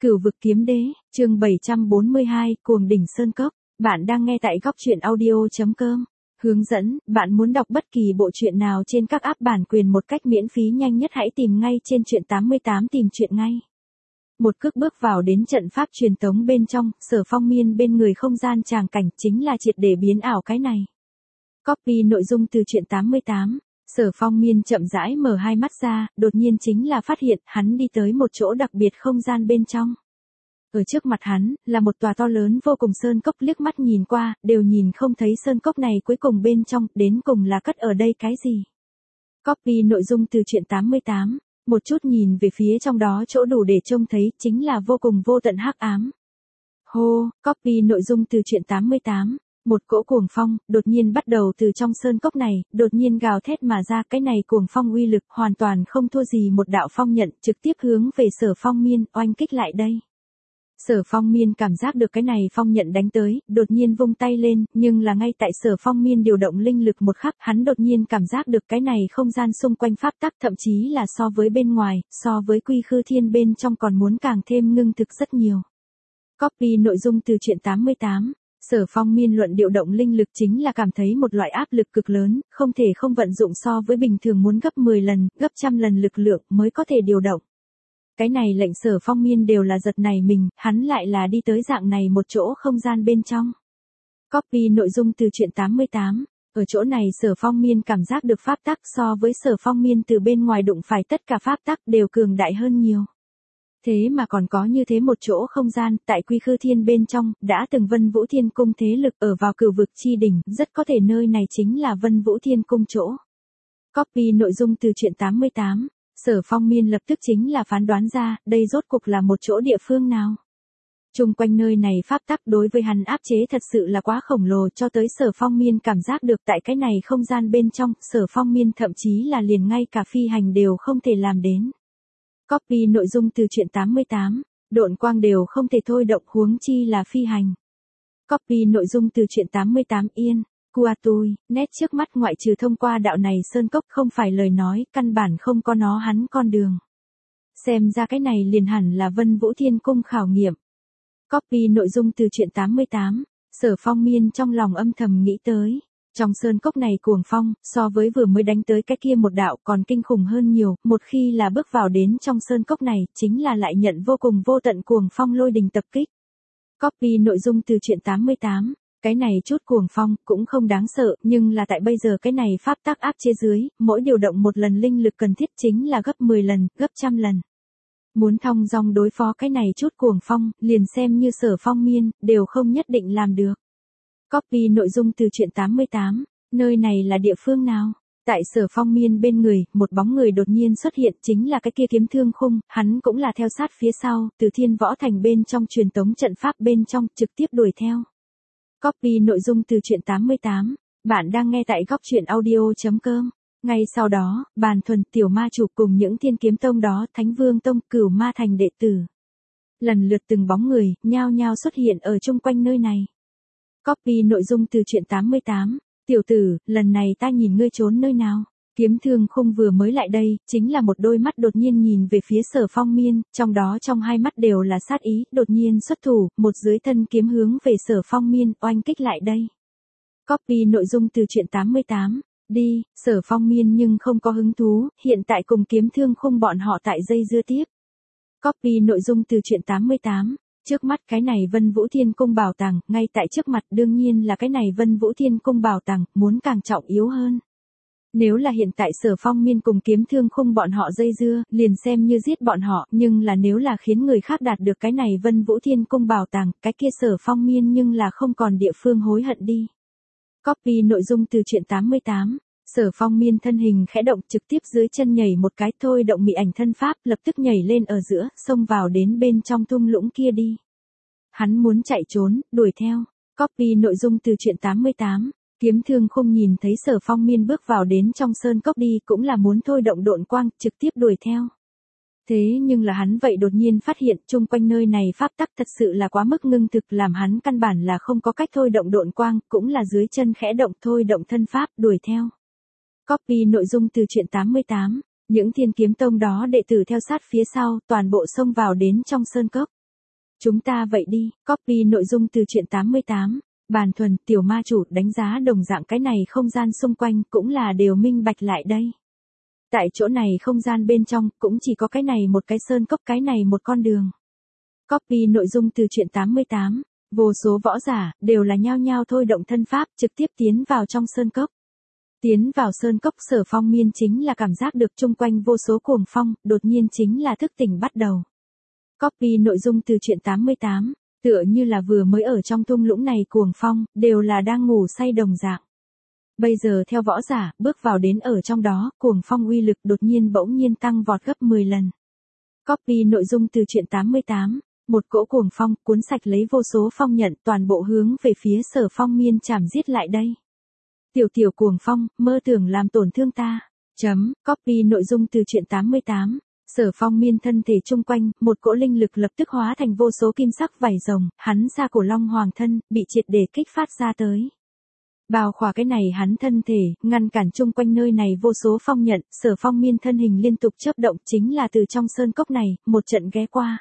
Cửu vực kiếm đế, chương 742, cuồng đỉnh sơn cốc. Bạn đang nghe tại góc truyện audio.com. Hướng dẫn, bạn muốn đọc bất kỳ bộ truyện nào trên các app bản quyền một cách miễn phí nhanh nhất hãy tìm ngay trên truyện 88 tìm truyện ngay. Một cước bước vào đến trận pháp truyền tống bên trong, Sở Phong Miên bên người không gian tràng cảnh chính là triệt để biến ảo cái này. Copy nội dung từ truyện 88. Sở Phong Miên chậm rãi mở hai mắt ra, đột nhiên chính là phát hiện hắn đi tới một chỗ đặc biệt không gian bên trong. Ở trước mặt hắn, là một tòa to lớn vô cùng sơn cốc, liếc mắt nhìn qua, đều nhìn không thấy sơn cốc này cuối cùng bên trong, đến cùng là cất ở đây cái gì. Copy nội dung từ truyện 88, một chút nhìn về phía trong đó chỗ đủ để trông thấy, chính là vô cùng vô tận hắc ám. Hô, copy nội dung từ truyện 88. Một cỗ cuồng phong, đột nhiên bắt đầu từ trong sơn cốc này, đột nhiên gào thét mà ra, cái này cuồng phong uy lực hoàn toàn không thua gì một đạo phong nhận, trực tiếp hướng về Sở Phong Miên, oanh kích lại đây. Sở Phong Miên cảm giác được cái này phong nhận đánh tới, đột nhiên vung tay lên, nhưng là ngay tại Sở Phong Miên điều động linh lực một khắc, hắn đột nhiên cảm giác được cái này không gian xung quanh pháp tắc, thậm chí là so với bên ngoài, so với quy khư thiên bên trong còn muốn càng thêm ngưng thực rất nhiều. Copy nội dung từ truyện 88. Sở Phong Miên luận điều động linh lực chính là cảm thấy một loại áp lực cực lớn, không thể không vận dụng so với bình thường muốn gấp 10 lần, gấp trăm lần lực lượng mới có thể điều động. Cái này lệnh Sở Phong Miên đều là giật nảy mình, hắn lại là đi tới dạng này một chỗ không gian bên trong. Copy nội dung từ truyện 88. Ở chỗ này Sở Phong Miên cảm giác được pháp tắc so với Sở Phong Miên từ bên ngoài đụng phải tất cả pháp tắc đều cường đại hơn nhiều. Thế mà còn có như thế một chỗ không gian, tại quy khư thiên bên trong, đã từng Vân Vũ Thiên Cung thế lực ở vào cửu vực chi đỉnh, rất có thể nơi này chính là Vân Vũ Thiên Cung chỗ. Copy nội dung từ truyện 88. Sở Phong Miên lập tức chính là phán đoán ra, đây rốt cục là một chỗ địa phương nào. Chung quanh nơi này pháp tắc đối với hắn áp chế thật sự là quá khổng lồ, cho tới Sở Phong Miên cảm giác được tại cái này không gian bên trong, Sở Phong Miên thậm chí là liền ngay cả phi hành đều không thể làm đến. Copy nội dung từ truyện 88, độn quang đều không thể thôi động, huống chi là phi hành. Copy nội dung từ truyện 88 yên, cua tui, nét trước mắt ngoại trừ thông qua đạo này sơn cốc không phải lời nói, căn bản không có nó hắn con đường. Xem ra cái này liền hẳn là Vân Vũ Thiên Cung khảo nghiệm. Copy nội dung từ truyện 88, Sở Phong Miên trong lòng âm thầm nghĩ tới. Trong sơn cốc này cuồng phong, so với vừa mới đánh tới cái kia một đạo còn kinh khủng hơn nhiều, một khi là bước vào đến trong sơn cốc này, chính là lại nhận vô cùng vô tận cuồng phong lôi đình tập kích. Copy nội dung từ truyện 88, cái này chút cuồng phong, cũng không đáng sợ, nhưng là tại bây giờ cái này pháp tắc áp chế dưới, mỗi điều động một lần linh lực cần thiết chính là gấp 10 lần, gấp trăm lần. Muốn thong dong đối phó cái này chút cuồng phong, liền xem như Sở Phong Miên, đều không nhất định làm được. Copy nội dung từ truyện 88, nơi này là địa phương nào? Tại Sở Phong Miên bên người, một bóng người đột nhiên xuất hiện, chính là cái kia Kiếm Thương Khung, hắn cũng là theo sát phía sau, từ Thiên Võ Thành bên trong truyền tống trận pháp bên trong, trực tiếp đuổi theo. Copy nội dung từ truyện 88, bạn đang nghe tại góc truyện audio.com. Ngay sau đó, Bàn Thuần, Tiểu Ma Chủ cùng những Thiên Kiếm Tông đó, Thánh Vương Tông, Cửu Ma Thành đệ tử. Lần lượt từng bóng người, nhao nhao xuất hiện ở chung quanh nơi này. Copy nội dung từ truyện 88, tiểu tử, lần này ta nhìn ngươi trốn nơi nào. Kiếm Thương Khung vừa mới lại đây, chính là một đôi mắt đột nhiên nhìn về phía Sở Phong Miên, trong đó trong hai mắt đều là sát ý, đột nhiên xuất thủ, một dưới thân kiếm hướng về Sở Phong Miên, oanh kích lại đây. Copy nội dung từ truyện 88, đi, Sở Phong Miên nhưng không có hứng thú, hiện tại cùng Kiếm Thương Khung bọn họ tại dây dưa tiếp. Copy nội dung từ truyện 88. Trước mắt cái này Vân Vũ Thiên Cung bảo tàng, ngay tại trước mặt đương nhiên là cái này Vân Vũ Thiên Cung bảo tàng, muốn càng trọng yếu hơn. Nếu là hiện tại Sở Phong Miên cùng Kiếm Thương Khung bọn họ dây dưa, liền xem như giết bọn họ, nhưng là nếu là khiến người khác đạt được cái này Vân Vũ Thiên Cung bảo tàng, cái kia Sở Phong Miên nhưng là không còn địa phương hối hận đi. Copy nội dung từ truyện 88. Sở Phong Miên thân hình khẽ động, trực tiếp dưới chân nhảy một cái, thôi động mị ảnh thân pháp, lập tức nhảy lên ở giữa, xông vào đến bên trong thung lũng kia đi. Hắn muốn chạy trốn, đuổi theo. Copy nội dung từ truyện 88. Kiếm Thương Khung nhìn thấy Sở Phong Miên bước vào đến trong sơn cốc đi, cũng là muốn thôi động độn quang, trực tiếp đuổi theo. Thế nhưng là hắn vậy đột nhiên phát hiện chung quanh nơi này pháp tắc thật sự là quá mức ngưng thực, làm hắn căn bản là không có cách thôi động độn quang, cũng là dưới chân khẽ động thôi động thân pháp, đuổi theo. Copy nội dung từ truyện 88, những Thiên Kiếm Tông đó đệ tử theo sát phía sau, toàn bộ xông vào đến trong sơn cốc. Chúng ta vậy đi, copy nội dung từ truyện 88. Bàn thuần, tiểu ma chủ đánh giá đồng dạng cái này không gian xung quanh cũng là đều minh bạch lại đây. Tại chỗ này không gian bên trong cũng chỉ có cái này một cái sơn cốc, cái này một con đường. Copy nội dung từ truyện 88. Vô số võ giả đều là nhao nhao thôi động thân pháp trực tiếp tiến vào trong sơn cốc. Tiến vào sơn cốc, Sở Phong Miên chính là cảm giác được chung quanh vô số cuồng phong, đột nhiên chính là thức tỉnh bắt đầu. Copy nội dung từ truyện 88. Tựa như là vừa mới ở trong thung lũng này cuồng phong, đều là đang ngủ say đồng dạng. Bây giờ theo võ giả, bước vào đến ở trong đó, cuồng phong uy lực đột nhiên bỗng nhiên tăng vọt gấp 10 lần. Copy nội dung từ truyện 88. Một cỗ cuồng phong cuốn sạch lấy vô số phong nhận toàn bộ hướng về phía Sở Phong Miên chảm giết lại đây. Tiểu cuồng phong, mơ tưởng làm tổn thương ta. Copy nội dung từ truyện 88. Sở Phong Miên thân thể chung quanh, một cỗ linh lực lập tức hóa thành vô số kim sắc vảy rồng, hắn ra cổ long hoàng thân, bị triệt để kích phát ra tới. Bao khỏa cái này hắn thân thể, ngăn cản chung quanh nơi này vô số phong nhận, Sở Phong Miên thân hình liên tục chớp động chính là từ trong sơn cốc này, một trận ghé qua.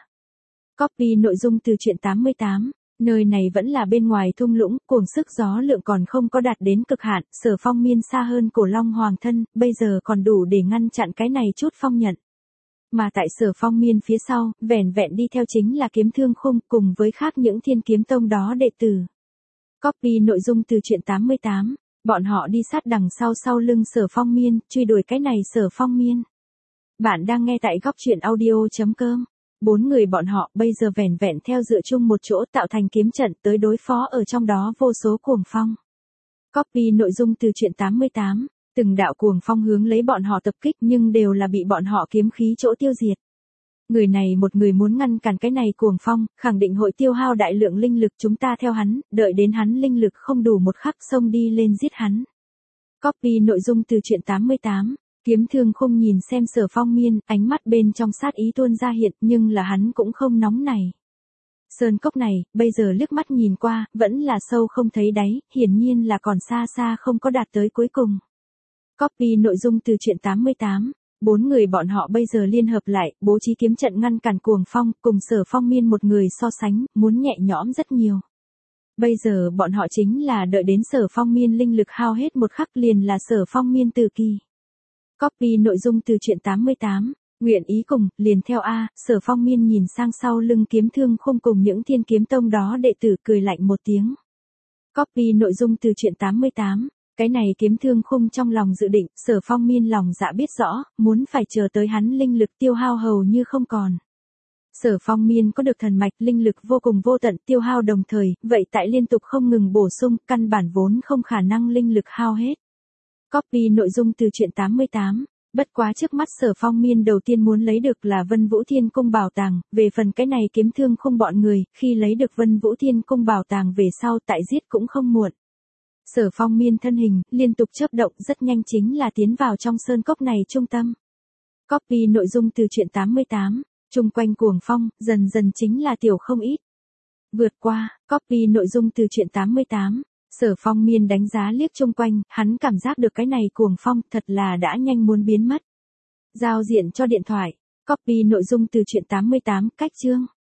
Copy nội dung từ truyện 88. Nơi này vẫn là bên ngoài thung lũng, cuồng sức gió lượng còn không có đạt đến cực hạn, Sở Phong Miên xa hơn cổ long hoàng thân, bây giờ còn đủ để ngăn chặn cái này chút phong nhận. Mà tại Sở Phong Miên phía sau, vẻn vẹn đi theo chính là Kiếm Thương Khung cùng với khác những Thiên Kiếm Tông đó đệ tử. Copy nội dung từ truyện 88. Bọn họ đi sát đằng sau lưng Sở Phong Miên, truy đuổi cái này Sở Phong Miên. Bạn đang nghe tại góc truyện audio.com. 4 người bọn họ bây giờ vẻn vẹn theo dựa chung một chỗ tạo thành kiếm trận tới đối phó ở trong đó vô số cuồng phong. Copy nội dung từ truyện 88. Từng đạo cuồng phong hướng lấy bọn họ tập kích nhưng đều là bị bọn họ kiếm khí chỗ tiêu diệt. Người này một người muốn ngăn cản cái này cuồng phong, khẳng định hội tiêu hao đại lượng linh lực, chúng ta theo hắn, đợi đến hắn linh lực không đủ một khắc xông đi lên giết hắn. Copy nội dung từ truyện 88. Kiếm Thương Khung nhìn xem Sở Phong Miên, ánh mắt bên trong sát ý tuôn ra hiện nhưng là hắn cũng không nóng này. Sơn cốc này, bây giờ liếc mắt nhìn qua, vẫn là sâu không thấy đáy, hiển nhiên là còn xa xa không có đạt tới cuối cùng. Copy nội dung từ truyện 88. 4 người bọn họ bây giờ liên hợp lại, bố trí kiếm trận ngăn cản cuồng phong, cùng Sở Phong Miên một người so sánh, muốn nhẹ nhõm rất nhiều. Bây giờ bọn họ chính là đợi đến Sở Phong Miên linh lực hao hết một khắc liền là Sở Phong Miên từ kỳ. Copy nội dung từ truyện 88. Nguyện ý cùng, liền theo A, Sở Phong Miên nhìn sang sau lưng Kiếm Thương Khung cùng những Thiên Kiếm Tông đó đệ tử cười lạnh một tiếng. Copy nội dung từ truyện 88. Cái này Kiếm Thương Khung trong lòng dự định, Sở Phong Miên lòng dạ biết rõ, muốn phải chờ tới hắn linh lực tiêu hao hầu như không còn. Sở Phong Miên có được thần mạch linh lực vô cùng vô tận tiêu hao đồng thời, vậy tại liên tục không ngừng bổ sung, căn bản vốn không khả năng linh lực hao hết. Copy nội dung từ truyện 88. Bất quá trước mắt Sở Phong Miên đầu tiên muốn lấy được là Vân Vũ Thiên Cung bảo tàng, về phần cái này Kiếm Thương Khung bọn người, khi lấy được Vân Vũ Thiên Cung bảo tàng về sau tại giết cũng không muộn. Sở Phong Miên thân hình, liên tục chớp động rất nhanh chính là tiến vào trong sơn cốc này trung tâm. Copy nội dung từ truyện 88. Trung quanh cuồng phong, dần dần chính là tiểu không ít. Vượt qua, copy nội dung từ truyện 88. Sở Phong Miên đánh giá liếc chung quanh, hắn cảm giác được cái này cuồng phong thật là đã nhanh muốn biến mất. Giao diện cho điện thoại. Copy nội dung từ truyện 88, cách chương.